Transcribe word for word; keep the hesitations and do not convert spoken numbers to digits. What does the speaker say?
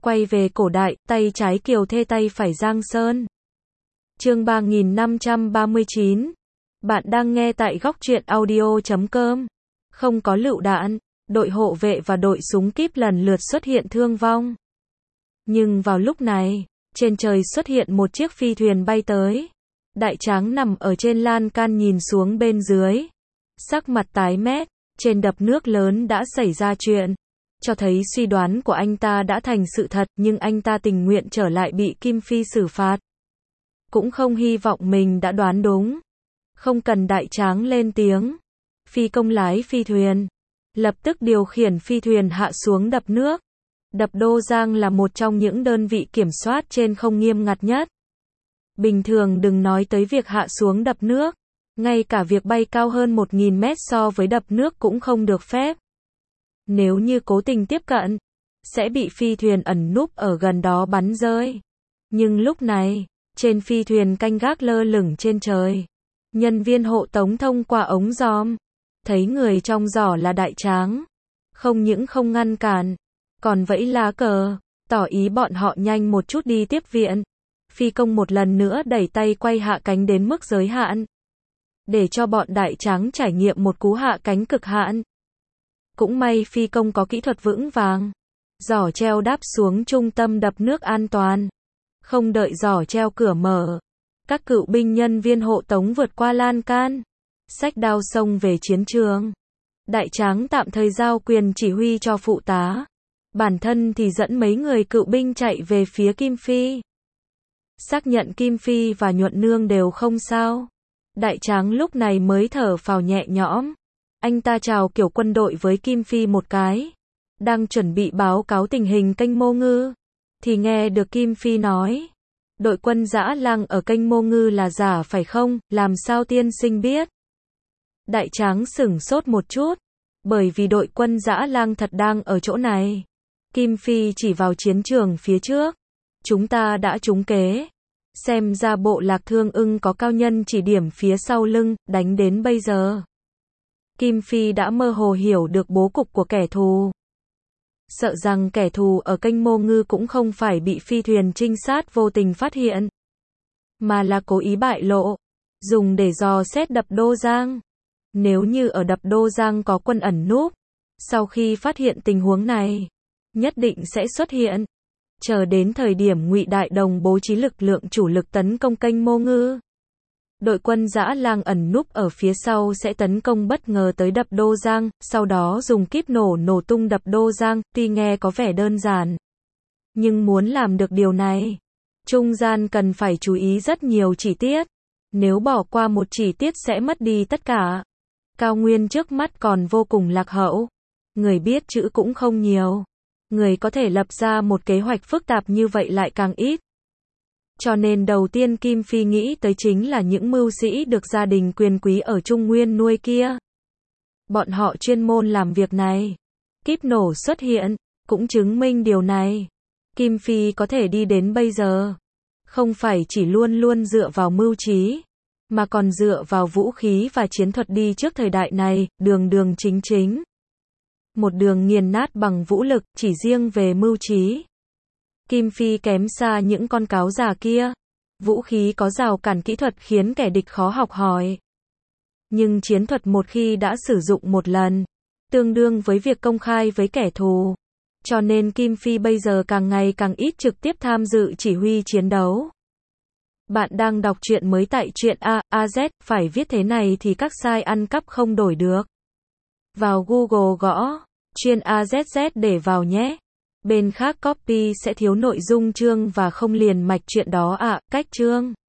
Quay về cổ đại, tay trái Kiều Thê tay phải Giang Sơn. Chương ba nghìn năm trăm ba mươi chín. Bạn đang nghe tại góc truyện audio chấm com. Không có lựu đạn, đội hộ vệ và đội súng kíp lần lượt xuất hiện thương vong. Nhưng vào lúc này, trên trời xuất hiện một chiếc phi thuyền bay tới. Đại tráng nằm ở trên lan can nhìn xuống bên dưới. Sắc mặt tái mét, trên đập nước lớn đã xảy ra chuyện. Cho thấy suy đoán của anh ta đã thành sự thật, nhưng anh ta tình nguyện trở lại bị Kim Phi xử phạt. Cũng không hy vọng mình đã đoán đúng. Không cần đại tráng lên tiếng. Phi công lái phi thuyền. Lập tức điều khiển phi thuyền hạ xuống đập nước. Đập Đô Giang là một trong những đơn vị kiểm soát trên không nghiêm ngặt nhất. Bình thường đừng nói tới việc hạ xuống đập nước. Ngay cả việc bay cao hơn một nghìn mét so với đập nước cũng không được phép. Nếu như cố tình tiếp cận, sẽ bị phi thuyền ẩn núp ở gần đó bắn rơi. Nhưng lúc này, trên phi thuyền canh gác lơ lửng trên trời. Nhân viên hộ tống thông qua ống giòm. Thấy người trong giỏ là đại tráng. Không những không ngăn cản, còn vẫy lá cờ, tỏ ý bọn họ nhanh một chút đi tiếp viện. Phi công một lần nữa đẩy tay quay hạ cánh đến mức giới hạn. Để cho bọn đại tráng trải nghiệm một cú hạ cánh cực hạn. Cũng may phi công có kỹ thuật vững vàng. Giỏ treo đáp xuống trung tâm đập nước an toàn. Không đợi giỏ treo cửa mở. Các cựu binh nhân viên hộ tống vượt qua lan can. Xách đao xông về chiến trường. Đại tráng tạm thời giao quyền chỉ huy cho phụ tá. Bản thân thì dẫn mấy người cựu binh chạy về phía Kim Phi. Xác nhận Kim Phi và Nhuận Nương đều không sao. Đại tráng lúc này mới thở phào nhẹ nhõm. Anh ta chào kiểu quân đội với Kim Phi một cái. Đang chuẩn bị báo cáo tình hình kênh Mô Ngư. Thì nghe được Kim Phi nói. Đội quân Dã Lang ở kênh Mô Ngư là giả phải không, làm sao tiên sinh biết? Đại tráng sửng sốt một chút. Bởi vì đội quân Dã Lang thật đang ở chỗ này. Kim Phi chỉ vào chiến trường phía trước. Chúng ta đã trúng kế. Xem ra bộ Lạc Thương Ưng có cao nhân chỉ điểm phía sau lưng, đánh đến bây giờ. Kim Phi đã mơ hồ hiểu được bố cục của kẻ thù. Sợ rằng kẻ thù ở kênh Mô Ngư cũng không phải bị phi thuyền trinh sát vô tình phát hiện. Mà là cố ý bại lộ. Dùng để dò xét đập Đô Giang. Nếu như ở đập Đô Giang có quân ẩn núp. Sau khi phát hiện tình huống này. Nhất định sẽ xuất hiện. Chờ đến thời điểm Ngụy Đại Đồng bố trí lực lượng chủ lực tấn công kênh Mô Ngư. Đội quân Dã Lang ẩn núp ở phía sau sẽ tấn công bất ngờ tới đập Đô Giang, sau đó dùng kíp nổ nổ tung đập Đô Giang, tuy nghe có vẻ đơn giản. Nhưng muốn làm được điều này, trung gian cần phải chú ý rất nhiều chi tiết. Nếu bỏ qua một chi tiết sẽ mất đi tất cả. Cao nguyên trước mắt còn vô cùng lạc hậu. Người biết chữ cũng không nhiều. Người có thể lập ra một kế hoạch phức tạp như vậy lại càng ít. Cho nên đầu tiên Kim Phi nghĩ tới chính là những mưu sĩ được gia đình quyền quý ở Trung Nguyên nuôi kia. Bọn họ chuyên môn làm việc này. Kíp nổ xuất hiện, cũng chứng minh điều này. Kim Phi có thể đi đến bây giờ. Không phải chỉ luôn luôn dựa vào mưu trí, mà còn dựa vào vũ khí và chiến thuật đi trước thời đại này, đường đường chính chính. Một đường nghiền nát bằng vũ lực, chỉ riêng về mưu trí. Kim Phi kém xa những con cáo già kia. Vũ khí có rào cản kỹ thuật khiến kẻ địch khó học hỏi. Nhưng chiến thuật một khi đã sử dụng một lần, tương đương với việc công khai với kẻ thù. Cho nên Kim Phi bây giờ càng ngày càng ít trực tiếp tham dự chỉ huy chiến đấu. Bạn đang đọc truyện mới tại truyện A, AZ, phải viết thế này thì các site ăn cắp không đổi được. Vào Google gõ, chuyên A Z Z để vào nhé. Bên khác copy sẽ thiếu nội dung chương và không liền mạch chuyện đó ạ, à, cách chương.